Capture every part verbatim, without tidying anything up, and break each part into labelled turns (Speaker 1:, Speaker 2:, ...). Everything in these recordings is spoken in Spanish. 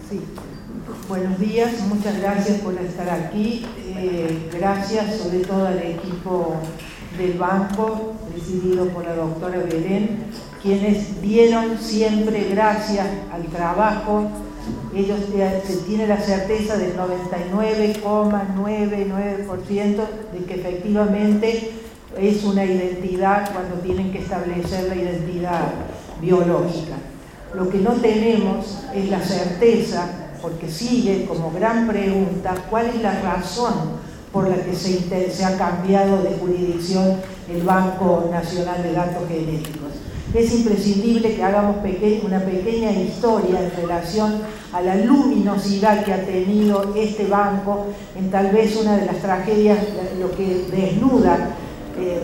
Speaker 1: Sí. Buenos días, muchas gracias por estar aquí. Eh, gracias sobre todo al equipo del banco, presidido por la doctora Belén, quienes dieron siempre gracias al trabajo. Ellos se tienen la certeza del noventa y nueve coma noventa y nueve por ciento de que efectivamente es una identidad cuando tienen que establecer la identidad biológica. Lo que no tenemos es la certeza, porque sigue como gran pregunta, cuál es la razón por la que se, inter, se ha cambiado de jurisdicción el Banco Nacional de Datos Genéticos. Es imprescindible que hagamos peque, una pequeña historia en relación a la luminosidad que ha tenido este banco en tal vez una de las tragedias, lo que desnuda eh,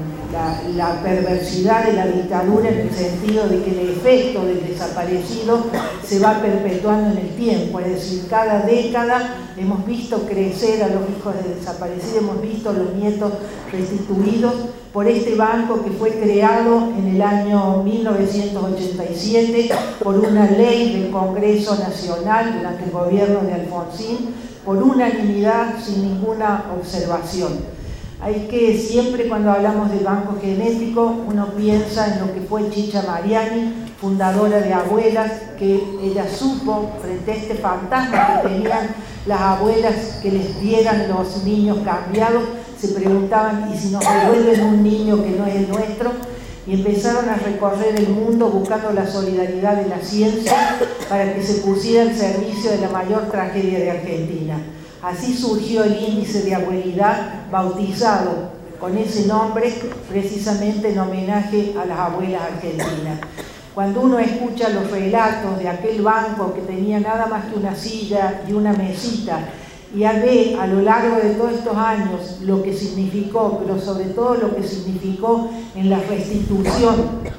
Speaker 1: la, la perversidad de la dictadura, en el sentido de que el efecto del desaparecido se va perpetuando en el tiempo, es decir, cada década hemos visto crecer a los hijos de desaparecidos, hemos visto a los nietos restituidos por este banco que fue creado en el año mil novecientos ochenta y siete por una ley del Congreso Nacional durante el gobierno de Alfonsín, por unanimidad, sin ninguna observación. Hay que, siempre cuando hablamos del banco genético, uno piensa en lo que fue Chicha Mariani, fundadora de Abuelas, que ella supo, frente a este fantasma que tenían las abuelas que les dieran los niños cambiados, se preguntaban, ¿y si nos devuelven un niño que no es el nuestro? Y empezaron a recorrer el mundo buscando la solidaridad de la ciencia para que se pusiera al servicio de la mayor tragedia de Argentina. Así surgió el índice de abuelidad, bautizado con ese nombre precisamente en homenaje a las abuelas argentinas. Cuando uno escucha los relatos de aquel banco que tenía nada más que una silla y una mesita, y ve a lo largo de todos estos años lo que significó, pero sobre todo lo que significó en la restitución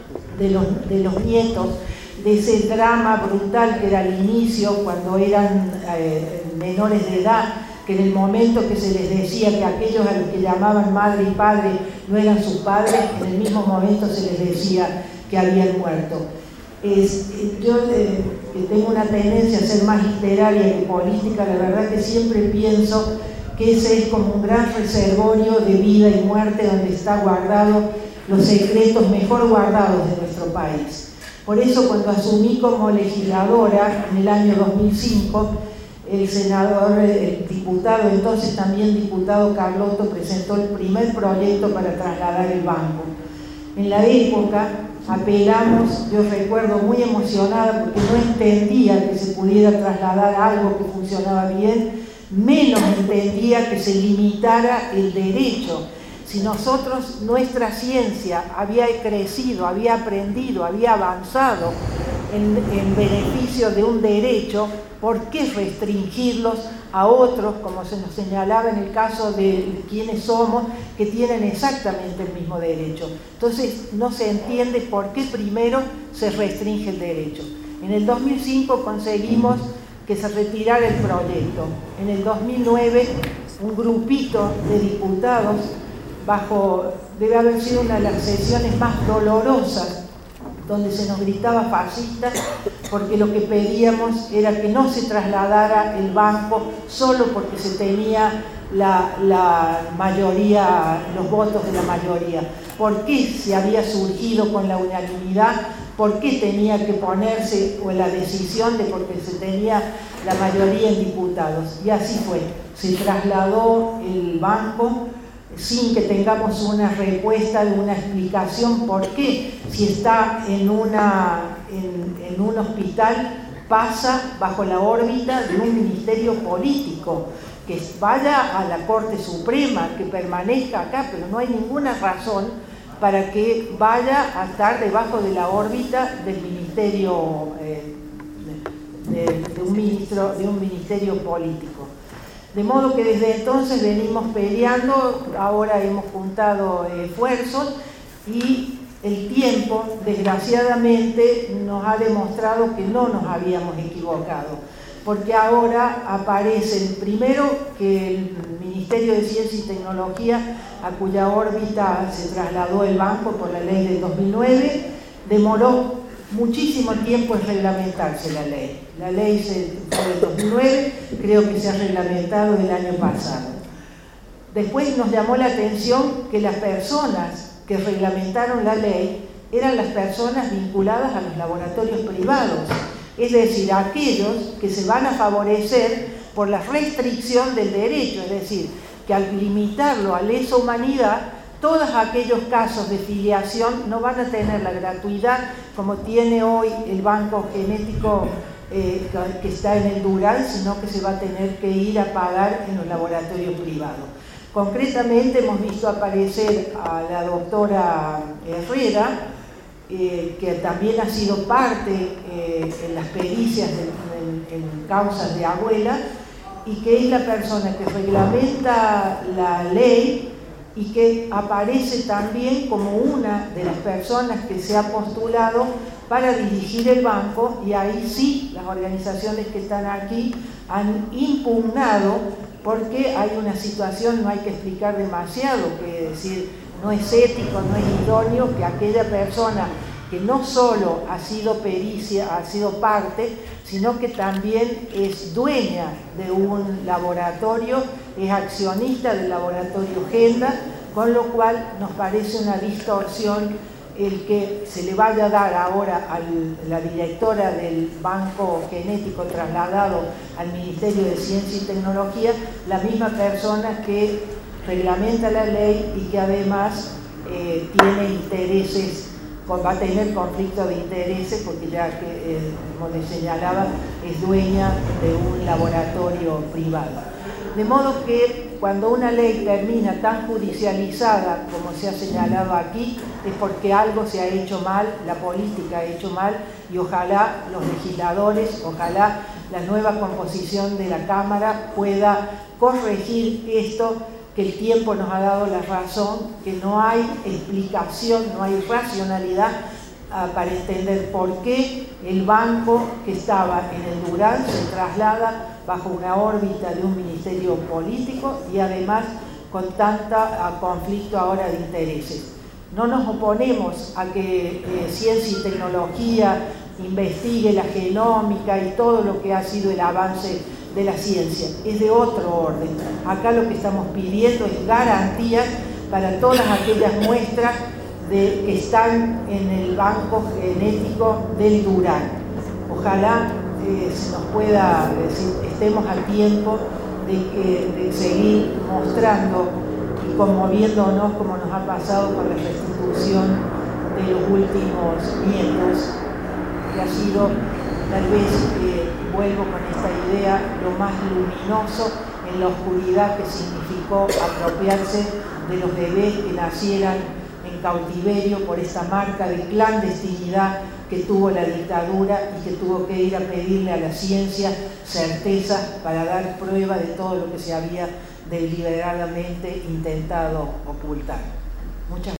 Speaker 1: de los, de los nietos, de ese drama brutal que era el inicio, cuando eran eh, menores de edad, que en el momento que se les decía que aquellos a los que llamaban madre y padre no eran sus padres, en el mismo momento se les decía que habían muerto. Es, yo eh, que tengo una tendencia a ser más literaria que política, la verdad que siempre pienso que ese es como un gran reservorio de vida y muerte donde está guardado los secretos mejor guardados de nuestro país. Por eso, cuando asumí como legisladora en el año dos mil cinco, el senador, el diputado, entonces también diputado Carlotto, presentó el primer proyecto para trasladar el banco. En la época apelamos, yo recuerdo muy emocionada porque no entendía que se pudiera trasladar algo que funcionaba bien, menos entendía que se limitara el derecho. Si nosotros, nuestra ciencia había crecido, había aprendido, había avanzado en, en beneficio de un derecho, ¿por qué restringirlos a otros, como se nos señalaba en el caso de quienes somos, que tienen exactamente el mismo derecho? Entonces no se entiende por qué primero se restringe el derecho. En el dos mil cinco conseguimos que se retirara el proyecto. En el dos mil nueve un grupito de diputados, bajo, debe haber sido una de las sesiones más dolorosas, donde se nos gritaba fascistas, porque lo que pedíamos era que no se trasladara el banco solo porque se tenía la, la mayoría, los votos de la mayoría. ¿Por qué se había surgido con la unanimidad? ¿Por qué tenía que ponerse o la decisión de porque se tenía la mayoría en diputados? Y así fue, se trasladó el banco sin que tengamos una respuesta, una explicación por qué, si está en, una, en, en un hospital, pasa bajo la órbita de un ministerio político, que vaya a la Corte Suprema, que permanezca acá, pero no hay ninguna razón para que vaya a estar debajo de la órbita del ministerio, eh, de, de, de, un ministro, de un ministerio político. De modo que desde entonces venimos peleando, ahora hemos juntado esfuerzos y el tiempo, desgraciadamente, nos ha demostrado que no nos habíamos equivocado, porque ahora aparece, primero, que el Ministerio de Ciencia y Tecnología, a cuya órbita se trasladó el banco por la ley del dos mil nueve, demoró muchísimo tiempo en reglamentarse la ley. La ley fue del dos mil nueve, creo que se ha reglamentado el año pasado. Después nos llamó la atención que las personas que reglamentaron la ley eran las personas vinculadas a los laboratorios privados, es decir, aquellos que se van a favorecer por la restricción del derecho, es decir, que al limitarlo a lesa humanidad, todos aquellos casos de filiación no van a tener la gratuidad como tiene hoy el banco genético eh, que está en el Dural, sino que se va a tener que ir a pagar en los laboratorios privados. Concretamente hemos visto aparecer a la doctora Herrera, eh, que también ha sido parte eh, en las pericias de, en, en causas de abuela, y que es la persona que reglamenta la ley y que aparece también como una de las personas que se ha postulado para dirigir el banco, y ahí sí las organizaciones que están aquí han impugnado, porque hay una situación, no hay que explicar demasiado, que es decir, no es ético, no es idóneo que aquella persona que no solo ha sido pericia, ha sido parte, sino que también es dueña de un laboratorio, es accionista del laboratorio Genda, con lo cual nos parece una distorsión el que se le vaya a dar ahora a la directora del Banco Genético trasladado al Ministerio de Ciencia y Tecnología, la misma persona que reglamenta la ley y que además eh, tiene intereses, va a tener conflicto de intereses, porque ya que, eh, como les señalaba, es dueña de un laboratorio privado. De modo que cuando una ley termina tan judicializada como se ha señalado aquí, es porque algo se ha hecho mal, la política ha hecho mal, y ojalá los legisladores, ojalá la nueva composición de la Cámara pueda corregir esto, que el tiempo nos ha dado la razón, que no hay explicación, no hay racionalidad uh, para entender por qué el banco que estaba en el Dural se traslada bajo una órbita de un ministerio político y además con tanta uh, conflicto ahora de intereses. No nos oponemos a que eh, ciencia y tecnología investigue la genómica y todo lo que ha sido el avance de la ciencia, es de otro orden. Acá lo que estamos pidiendo es garantías para todas aquellas muestras de, que están en el banco genético del Dural. Ojalá eh, se nos pueda, es decir, estemos a tiempo de, que, de seguir mostrando y conmoviéndonos como nos ha pasado con la restitución de los últimos nietos, que ha sido tal vez, eh, vuelvo con esta idea, lo más luminoso en la oscuridad que significó apropiarse de los bebés que nacieran en cautiverio por esta marca de clandestinidad que tuvo la dictadura y que tuvo que ir a pedirle a la ciencia certeza para dar prueba de todo lo que se había deliberadamente intentado ocultar. Muchas